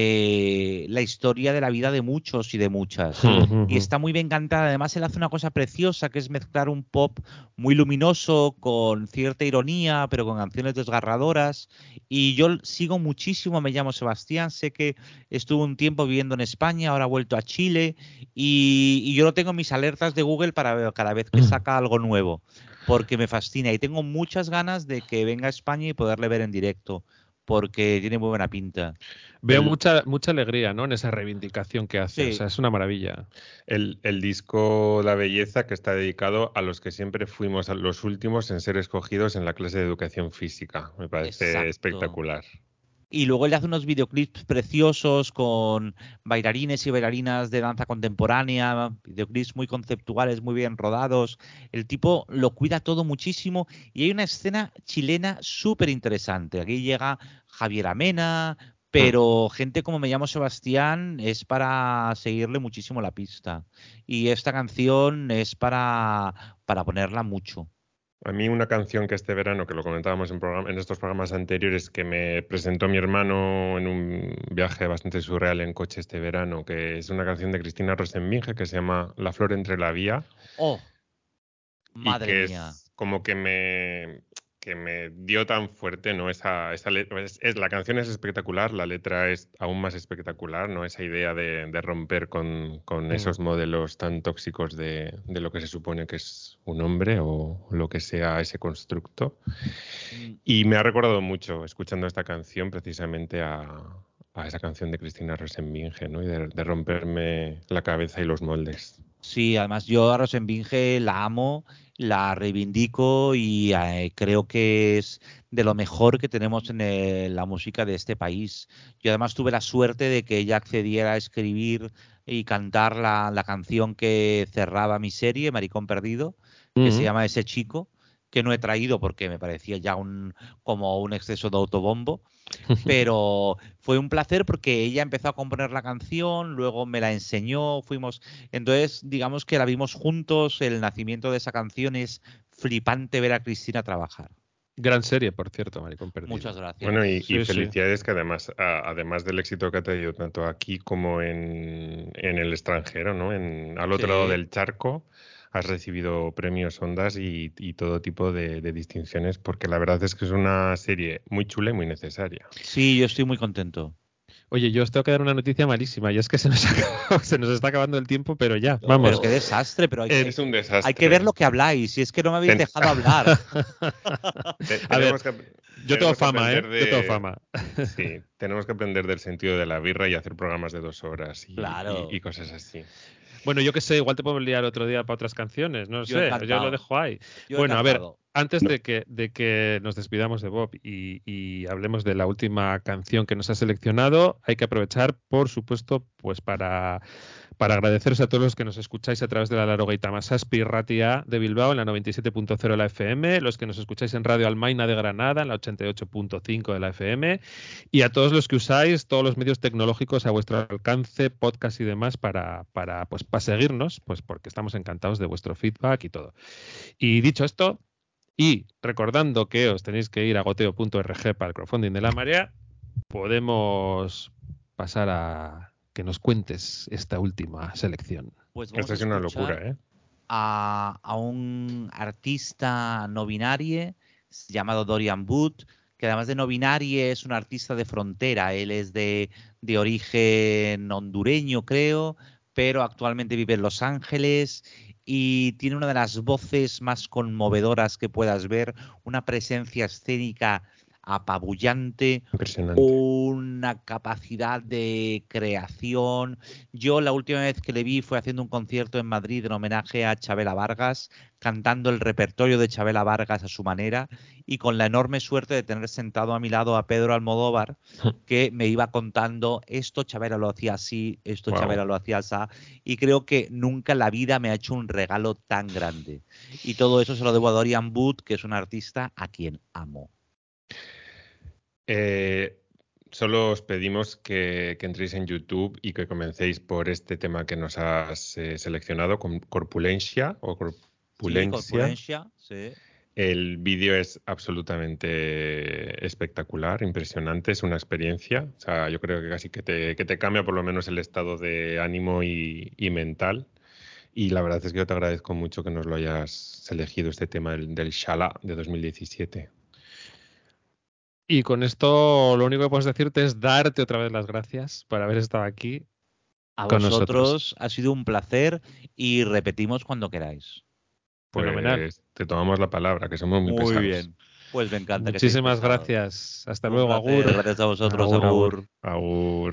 la historia de la vida de muchos y de muchas. Y está muy bien cantada. Además, él hace una cosa preciosa que es mezclar un pop muy luminoso con cierta ironía, pero con canciones desgarradoras. Y yo sigo muchísimo a Me llamo Sebastián. Sé que estuvo un tiempo viviendo en España, ahora ha vuelto a Chile. Y yo lo tengo en mis alertas de Google para ver cada vez que saca algo nuevo, porque me fascina y tengo muchas ganas de que venga a España y poderle ver en directo, porque tiene muy buena pinta. Veo mucha alegría, ¿no? En esa reivindicación que hace. Sí. O sea, es una maravilla. El disco La Belleza, que está dedicado a los que siempre fuimos los últimos en ser escogidos en la clase de educación física. Me parece Exacto. espectacular. Y luego él hace unos videoclips preciosos con bailarines y bailarinas de danza contemporánea, videoclips muy conceptuales, muy bien rodados. El tipo lo cuida todo muchísimo y hay una escena chilena súper interesante. Aquí llega Javier Amena, pero gente como Me llamo Sebastián es para seguirle muchísimo la pista. Y esta canción es para ponerla mucho. A mí una canción que este verano, que lo comentábamos en estos programas anteriores, que me presentó mi hermano en un viaje bastante surreal en coche este verano, que es una canción de Cristina Rosenvinge que se llama La flor entre la vía. ¡Oh! Y Madre que mía. es como que me dio tan fuerte, ¿no? Esa letra, la canción es espectacular, la letra es aún más espectacular, ¿no? Esa idea de romper con esos modelos tan tóxicos de lo que se supone que es un hombre o lo que sea ese constructo. Y me ha recordado mucho, escuchando esta canción, precisamente a esa canción de Cristina Rosenvinge, ¿no? Y de romperme la cabeza y los moldes. Sí, además yo a Rosenvinge la amo, la reivindico y creo que es de lo mejor que tenemos en la música de este país. Yo además tuve la suerte de que ella accediera a escribir y cantar la canción que cerraba mi serie, Maricón Perdido, que se llama Ese Chico, que no he traído porque me parecía ya como un exceso de autobombo. Pero fue un placer porque ella empezó a componer la canción, luego me la enseñó, entonces digamos que la vimos juntos, el nacimiento de esa canción es flipante ver a Cristina trabajar. Gran serie, por cierto, Maricón Perdido. Muchas gracias. Bueno, y Sí, felicidades que además del éxito que ha tenido tanto aquí como en el extranjero, ¿no? Al otro lado del charco, has recibido premios Ondas y todo tipo de distinciones, porque la verdad es que es una serie muy chula y muy necesaria. Sí, yo estoy muy contento. Oye, yo os tengo que dar una noticia malísima, y es que se nos está acabando el tiempo, pero ya, vamos. Pero qué desastre, pero Es un desastre. hay que ver lo que habláis, y es que no me habéis dejado hablar. A ver, yo tengo fama, ¿eh? Yo tengo fama. Sí, tenemos que aprender del sentido de la birra y hacer programas de 2 horas Claro. y cosas así. Bueno, yo qué sé, igual te podemos liar otro día para otras canciones, no Yo sé, encantado. yo lo dejo ahí. Yo Bueno, a ver, encantado. antes de que nos despidamos de Bob y hablemos de la última canción que nos ha seleccionado, hay que aprovechar, por supuesto, pues para agradeceros a todos los que nos escucháis a través de la Larogeita Masaspi Ratia de Bilbao en la 97.0 de la FM, los que nos escucháis en Radio Almaina de Granada en la 88.5 de la FM, y a todos los que usáis todos los medios tecnológicos a vuestro alcance, podcast y demás para seguirnos, pues porque estamos encantados de vuestro feedback y todo. Y dicho esto, y recordando que os tenéis que ir a goteo.org para el crowdfunding de la marea, podemos pasar a que nos cuentes esta última selección. Pues vamos Esto a es una escuchar locura, ¿eh? a un artista no binario llamado Dorian Booth, que además de no binario es un artista de frontera. Él es de origen hondureño, creo, pero actualmente vive en Los Ángeles y tiene una de las voces más conmovedoras que puedas ver, una presencia escénica apabullante, Impresionante. una capacidad de creación. Yo la última vez que le vi fue haciendo un concierto en Madrid en homenaje a Chabela Vargas, cantando el repertorio de Chabela Vargas a su manera y con la enorme suerte de tener sentado a mi lado a Pedro Almodóvar, que me iba contando esto Chabela lo hacía así, esto Wow. Chabela lo hacía así, y creo que nunca en la vida me ha hecho un regalo tan grande. Y todo eso se lo debo a Dorian Wood, que es un artista a quien amo. Solo os pedimos que entréis en YouTube y que comencéis por este tema que nos has seleccionado, con Corpulencia o Sí, Corpulencia. Corpulencia, sí. El vídeo es absolutamente espectacular, impresionante, es una experiencia. O sea, yo creo que casi que te cambia por lo menos el estado de ánimo y mental. Y la verdad es que yo te agradezco mucho que nos lo hayas elegido, este tema del Shala de 2017. Y con esto lo único que puedo decirte es darte otra vez las gracias por haber estado aquí A con vosotros nosotros. ha sido un placer y repetimos cuando queráis. Fenomenal. Pues te tomamos la palabra, que somos muy Muy pesados. bien. Pues me encanta que seáis Muchísimas pesados. gracias. Hasta Un luego, placer. Agur. Gracias a vosotros. Agur, agur. Agur. Agur.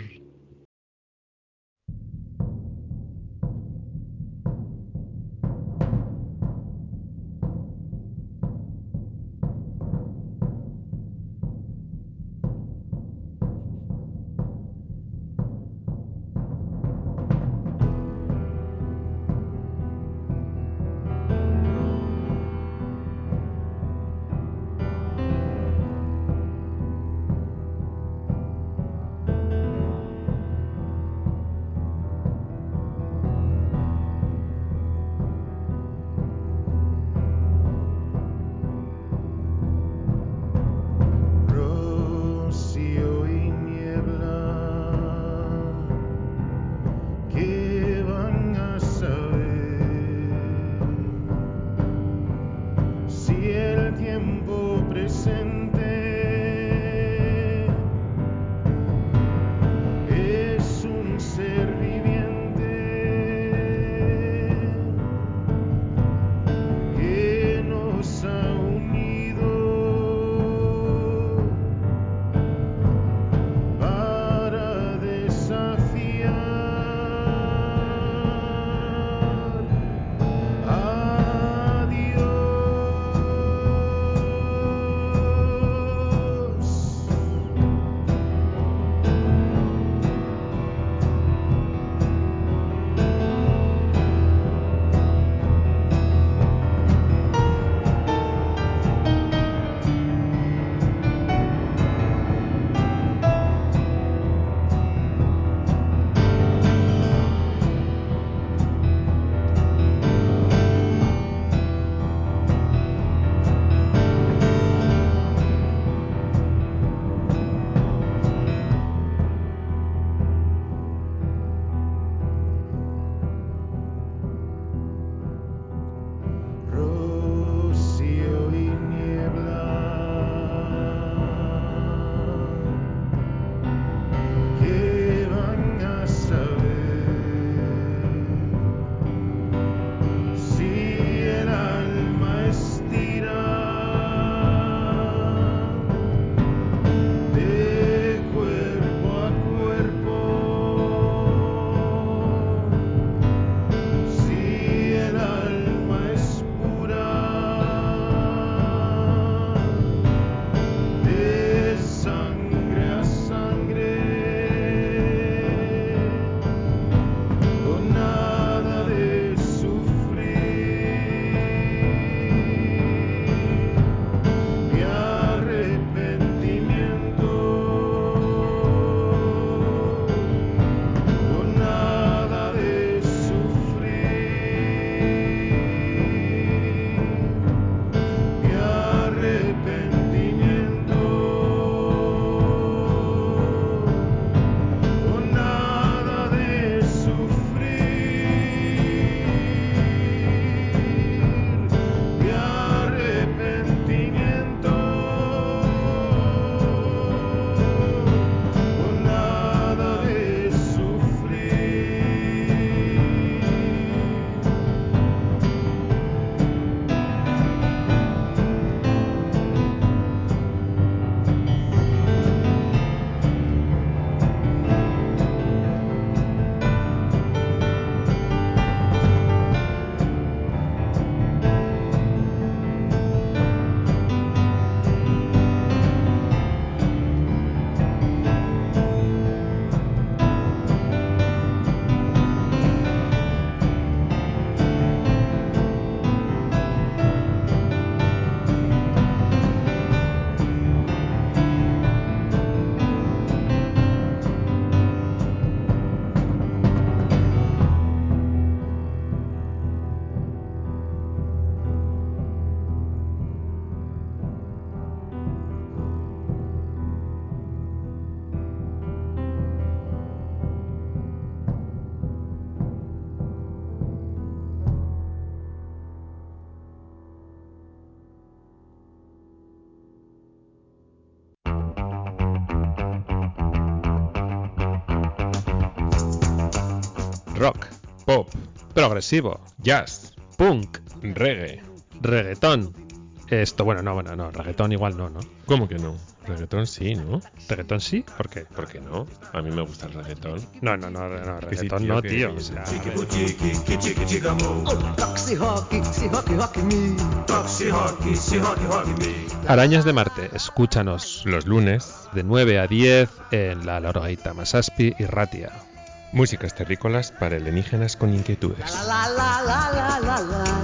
rock, Pop, progresivo, jazz, punk, reggae. reggaetón. No, reggaetón igual no. ¿Cómo que no? Reggaetón sí, ¿no? ¿Reggaetón sí? ¿Por qué? ¿Por qué no? A mí me gusta el reggaetón. No, Que sí, reggaetón tío, no, que- tío. O sea, Arañas de Marte, escúchanos Los lunes, de 9 a 10 en la Lorgaita Masaspi y Ratia. músicas terrícolas para alienígenas con inquietudes. La la la la la la la.